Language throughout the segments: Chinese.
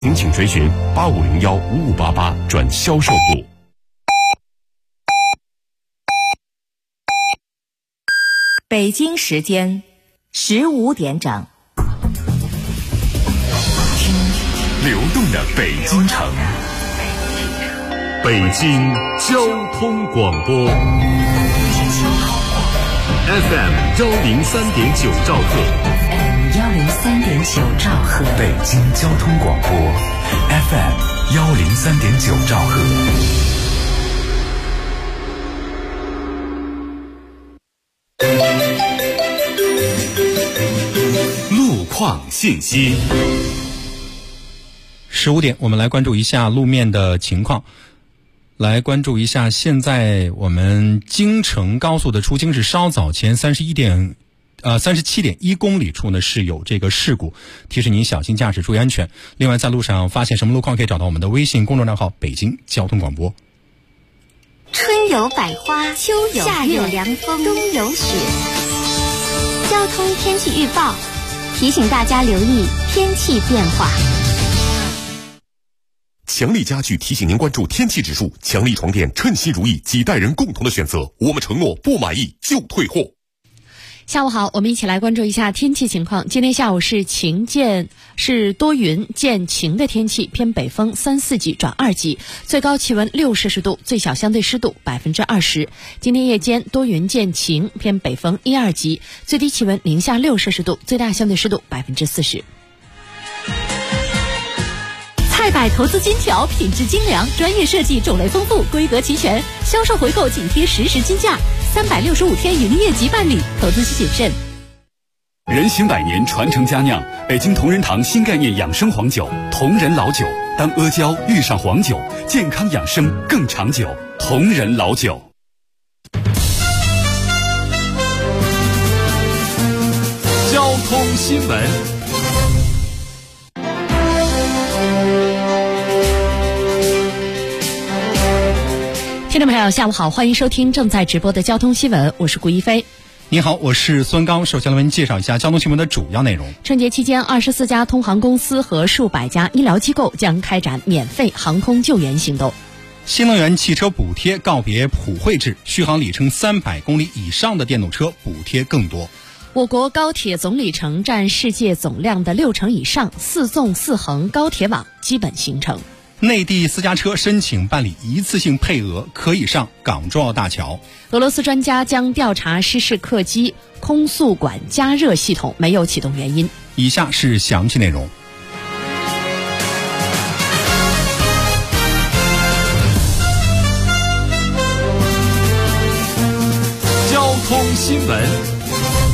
您请垂询85015588转销售部。 北京时间15点整。 听流动的北京城，北京交通广播 FM 103.9兆赫 103.9兆赫， 北京交通广播 FM 103.9兆赫。 路况信息。 15点，我们来关注一下路面的情况。来关注一下，现在我们京承高速的出京是稍早前37.1公里处呢是有这个事故，提示您小心驾驶，注意安全。另外，在路上发现什么路况，可以找到我们的微信公众账号北京交通广播。 春有百花，秋有夏有凉风，冬有雪。交通天气预报提醒大家留意天气变化。 强力家具提醒您关注天气指数，强力床垫称心如意，几代人共同的选择，我们承诺不满意就退货。 下午好，我们一起来关注一下天气情况。今天下午是多云见晴的天气，偏北风3、4级转2级，最高气温6摄氏度，最小相对湿度20%。今天夜间多云见晴，偏北风1、2级，最低气温零下6摄氏度，最大相对湿度40%。 菜百投资金条，品质精良，专业设计，种类丰富，规格齐全，销售回购紧贴实时金价，365天营业即办理，投资需谨慎。 人行百年，传承佳酿，北京同仁堂新概念养生黄酒，同仁老酒。当阿胶遇上黄酒，健康养生更长久。同仁老酒。 交通新闻。 听众朋友下午好，欢迎收听正在直播的交通新闻，我是顾一飞。 你好，我是孙刚。首先来为您介绍一下交通新闻的主要内容。 春节期间，24家通航公司和数百家医疗机构将开展免费航空救援行动。 新能源汽车补贴告别普惠制，续航里程300公里以上的电动车补贴更多。 我国高铁总里程占世界总量的60%以上，4纵4横高铁网基本形成。 内地私家车申请办理一次性配额，可以上港珠澳大桥。 俄罗斯专家将调查失事客机空速管加热系统没有启动原因。 以下是详细内容。 交通新闻。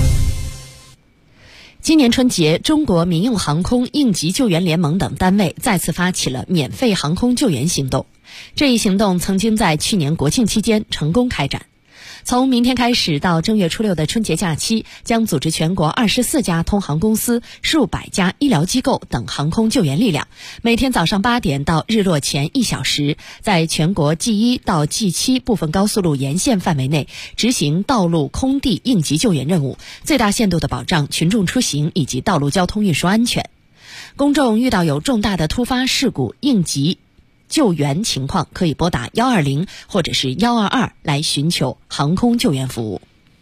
今年春节，中国民用航空应急救援联盟等单位再次发起了免费航空救援行动。这一行动曾经在去年国庆期间成功开展。从明天开始到正月初6的春节假期，将组织全国24家通航公司、数百家医疗机构等航空救援力量，每天早上8点到日落前1小时，在全国 G1 到 G7 部分高速路沿线范围内执行道路、空地应急救援任务，最大限度地保障群众出行以及道路交通运输安全。公众遇到有重大的突发事故应急救援情况，可以拨打120或者是122来寻求航空救援服务。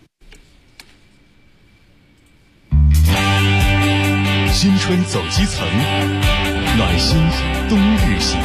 新春走基层，暖心冬日行。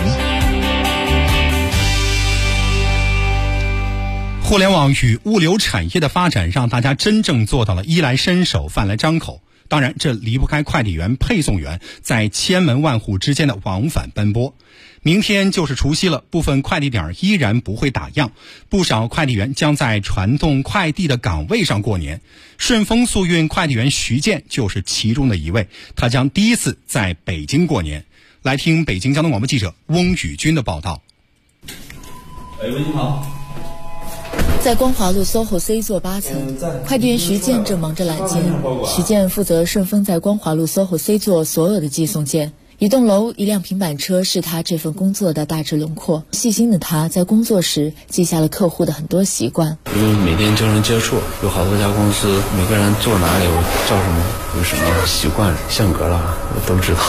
互联网与物流产业的发展，让大家真正做到了衣来伸手，饭来张口。当然，这离不开快递员、配送员在千门万户之间的往返奔波。明天就是除夕了，部分快递点依然不会打烊，不少快递员将在传送快递的岗位上过年。顺丰速运快递员徐建就是其中的一位，他将第一次在北京过年。来听北京交通广播记者翁宇军的报道。 喂，你好。 在光华路 SOHO C 座8层，快递员徐建正忙着揽件。徐建负责顺丰在光华路 SOHO C 座所有的寄送件。一栋楼、一辆平板车是他这份工作的大致轮廓。细心的他在工作时记下了客户的很多习惯。 因为每天经常接触，有好多家公司，每个人坐哪里、叫什么、有什么习惯、性格啦，我都知道。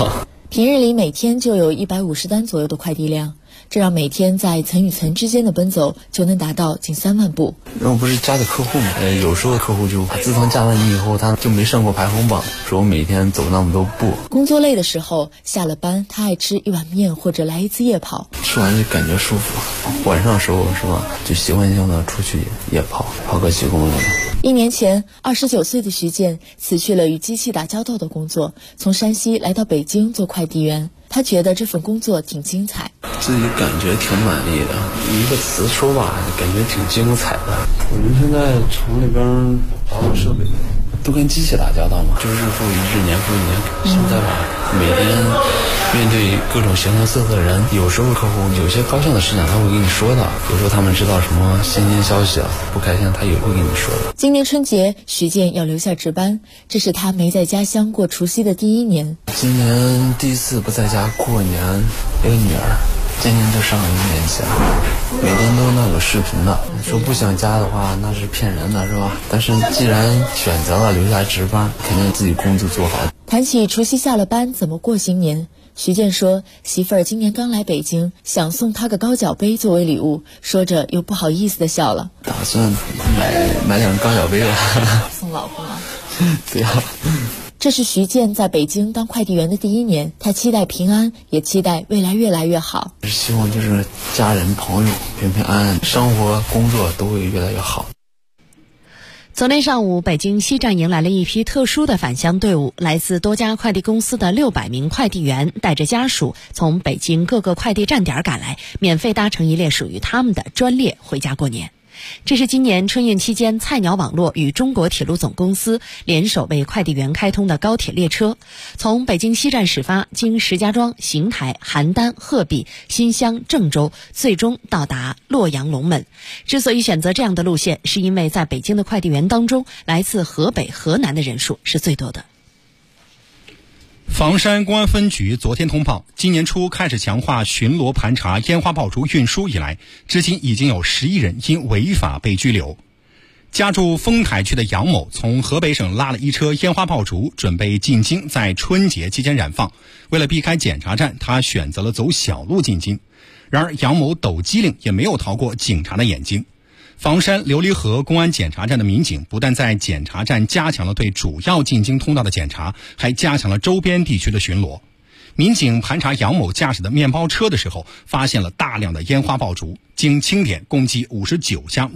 平日里每天就有150单左右的快递量，这让每天在层与层之间的奔走就能达到近3万步。 因为我不是加的客户嘛，有时候客户就自从加了你以后，他就没上过排行榜，说我每天走那么多步。 工作累的时候，下了班他爱吃一碗面或者来一次夜跑， 吃完就感觉舒服。晚上的时候是吧，就习惯性的出去夜跑，跑个几公里。 1年前，29岁的徐健辞去了与机器打交道的工作，从山西来到北京做快递员。他觉得这份工作挺精彩， 自己感觉挺满意的。一个词说吧，感觉挺精彩的。我们现在厂里边保管设备都跟机器打交道嘛，就日复一日，年复一年。现在吧，每天面对各种形形色色的人，有时候客户有些高兴的事情他会跟你说的，有时候他们知道什么新鲜消息不开心他也会跟你说的。 今年春节，徐健要留下值班，这是他没在家乡过除夕的第1年。 今年第一次不在家过年，一个女儿今年就上了1年级了，每天都那个视频的。说不想家的话，那是骗人的，是吧？但是既然选择了留下值班，肯定自己工作做好。 谈起除夕下了班怎么过新年，徐健说媳妇儿今年刚来北京，想送他个高脚杯作为礼物，说着又不好意思的笑了。 打算买两个高脚杯了。 送老婆吗？ 对呀。 这是徐健在北京当快递员的第1年，他期待平安，也期待未来越来越好。 希望就是家人朋友平平安安，生活工作都会越来越好。 昨天上午，北京西站迎来了一批特殊的返乡队伍，来自多家快递公司的600名快递员带着家属从北京各个快递站点赶来，免费搭乘一列属于他们的专列回家过年。这是今年春运期间菜鸟网络与中国铁路总公司联手为快递员开通的高铁列车，从北京西站始发，经石家庄、邢台、邯郸、鹤壁、新乡、郑州，最终到达洛阳龙门。之所以选择这样的路线，是因为在北京的快递员当中，来自河北、河南的人数是最多的。 房山公安分局昨天通报，今年初开始强化巡逻盘查烟花爆竹运输以来，至今已经有11人因违法被拘留。家住丰台区的杨某从河北省拉了一车烟花爆竹，准备进京在春节期间燃放。为了避开检查站，他选择了走小路进京。然而杨某抖机灵，也没有逃过警察的眼睛。房山琉璃河公安检查站的民警不但在检查站加强了对主要进京通道的检查，还加强了周边地区的巡逻。民警盘查杨某驾驶的面包车的时候，发现了大量的烟花爆竹，经清点共计59箱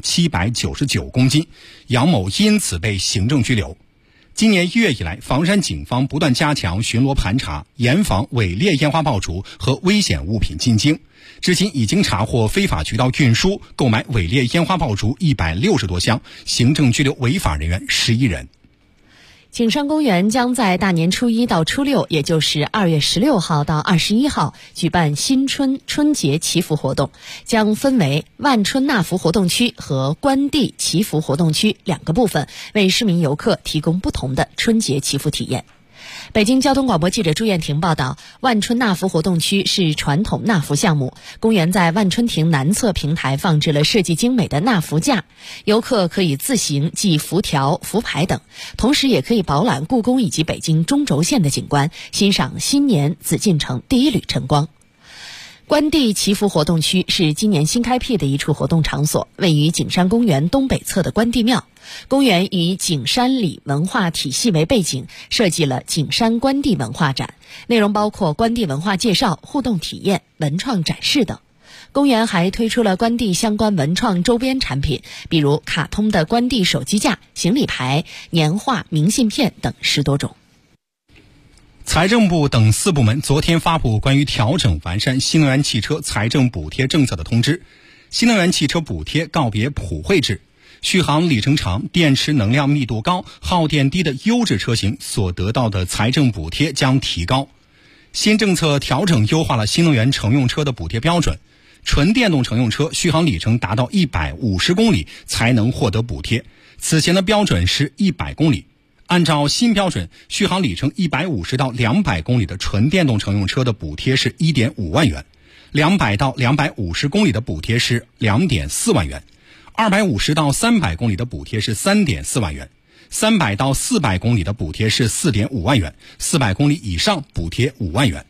799公斤，杨某因此被行政拘留。今年1月以来，房山警方不断加强巡逻盘查，严防伪劣烟花爆竹和危险物品进京。至今已经查获非法渠道运输、购买伪劣烟花爆竹160多箱，行政拘留违法人员11人。 景山公园将在大年初1到初6，也就是2月16号到21号举办新春春节祈福活动，将分为万春纳福活动区和关帝祈福活动区2个部分，为市民游客提供不同的春节祈福体验。北京交通广播记者朱艳婷报道，万春纳福活动区是传统纳福项目，公园在万春亭南侧平台放置了设计精美的纳福架，游客可以自行系福条、福牌等，同时也可以饱览故宫以及北京中轴线的景观，欣赏新年紫禁城第一缕晨光。关帝祈福活动区是今年新开辟的一处活动场所，位于景山公园东北侧的关帝庙。公园以景山里文化体系为背景，设计了景山关帝文化展，内容包括关帝文化介绍、互动体验、文创展示等。公园还推出了关帝相关文创周边产品，比如卡通的关帝手机架、行李牌、年画、明信片等10多种。 财政部等4部门昨天发布关于调整完善新能源汽车财政补贴政策的通知。新能源汽车补贴告别普惠制，续航里程长、电池能量密度高、耗电低的优质车型所得到的财政补贴将提高。新政策调整优化了新能源乘用车的补贴标准，纯电动乘用车续航里程达到150公里才能获得补贴，此前的标准是100公里。按照新标准，续航里程150到200公里的纯电动乘用车的补贴是 1.5 万元，200到250公里的补贴是 2.4 万元，250到300公里的补贴是 3.4 万元，300到400公里的补贴是 4.5 万元，400公里以上补贴5万元。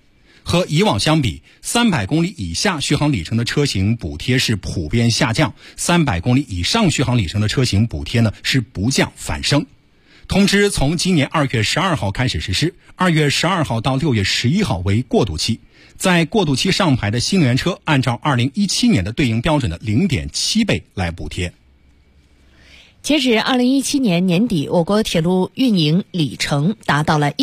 和以往相比，300公里以下续航里程的车型补贴是普遍下降，300公里以上续航里程的车型补贴呢是不降反升。通知从今年2月12号开始实施，2月12号到6月11号为过渡期。在过渡期上牌的新能源车按照2017年的对应标准的 0.7 倍来补贴。 截止2017年年底，我国铁路运营里程达到了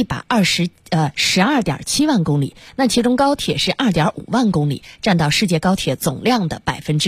12.7万公里，那其中高铁是 2.5 万公里，占到世界高铁总量的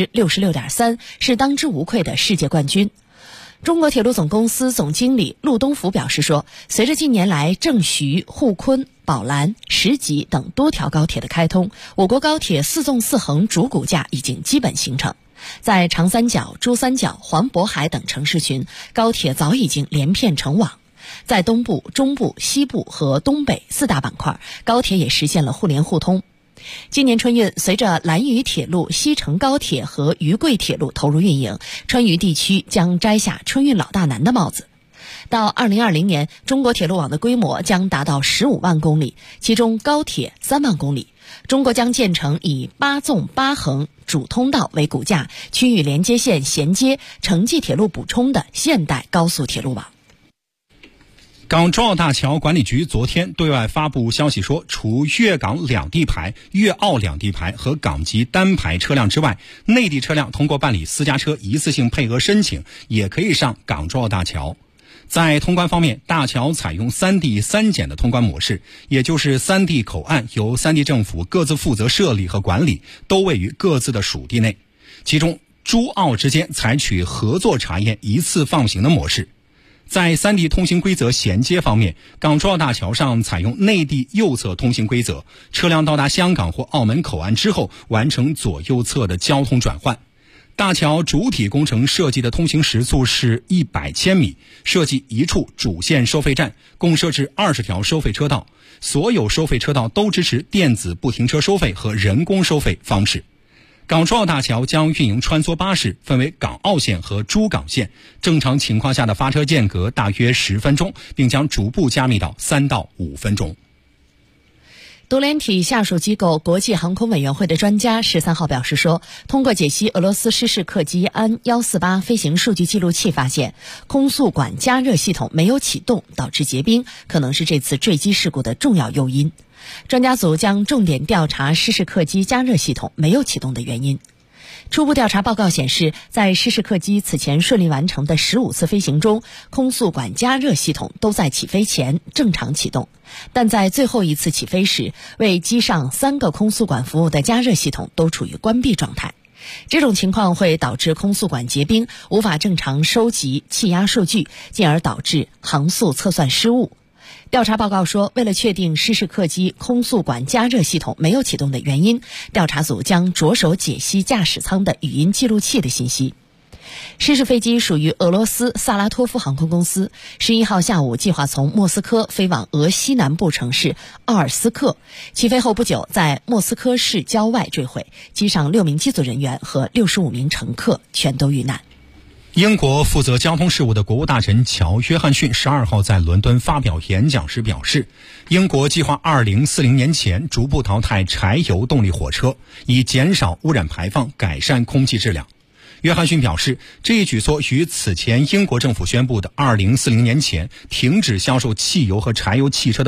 66.3%， 是当之无愧的世界冠军。中国铁路总公司总经理陆东福表示说，随着近年来郑徐、沪昆、宝兰、石集等多条高铁的开通，我国高铁4纵4横主骨架已经基本形成。在长三角、珠三角、环渤海等城市群，高铁早已经连片成网。在东部、中部、西部和东北4大板块，高铁也实现了互联互通。今年春运，随着兰渝铁路、西成高铁和渝贵铁路投入运营，川渝地区将摘下春运老大难的帽子。到2020年，中国铁路网的规模将达到15万公里，其中高铁3万公里。中国将建成以8纵8横主通道为骨架，区域连接线衔接、城际铁路补充的现代高速铁路网。 港珠澳大桥管理局昨天对外发布消息说，除粤港两地牌、粤澳两地牌和港籍单牌车辆之外，内地车辆通过办理私家车一次性配额申请，也可以上港珠澳大桥。在通关方面，大桥采用3地3检的通关模式，也就是3地口岸由3地政府各自负责设立和管理，都位于各自的属地内。其中，珠澳之间采取合作查验一次放行的模式。在3地通行规则衔接方面，港珠澳大桥上采用内地右侧通行规则，车辆到达香港或澳门口岸之后，完成左右侧的交通转换。大桥主体工程设计的通行时速是100千米，设计一处主线收费站，共设置20条收费车道，所有收费车道都支持电子不停车收费和人工收费方式。港珠澳大桥将运营穿梭巴士，分为港澳线和珠港线，正常情况下的发车间隔大约10分钟，并将逐步加密到3到5分钟。 独联体下属机构国际航空委员会的专家13号表示说，通过解析俄罗斯失事客机安148飞行数据记录器发现，空速管加热系统没有启动，导致结冰，可能是这次坠机事故的重要诱因。专家组将重点调查失事客机加热系统没有启动的原因。初步调查报告显示，在失事客机此前顺利完成的15次飞行中，空速管加热系统都在起飞前正常启动，但在最后一次起飞时，为机上3个空速管服务的加热系统都处于关闭状态。这种情况会导致空速管结冰，无法正常收集气压数据，进而导致航速测算失误。调查报告说，为了确定失事客机空速管加热系统没有启动的原因，调查组将着手解析驾驶舱的语音记录器的信息。失事飞机属于俄罗斯萨拉托夫航空公司，11号下午计划从莫斯科飞往俄西南部城市奥尔斯克，起飞后不久在莫斯科市郊外坠毁，机上6名机组人员和65名乘客全都遇难。 英国负责交通事务的国务大臣乔·约翰逊12号在伦敦发表演讲时表示，英国计划2040年前逐步淘汰柴油动力火车，以减少污染排放，改善空气质量。约翰逊表示，这一举措与此前英国政府宣布的2040年前停止销售汽油和柴油汽车的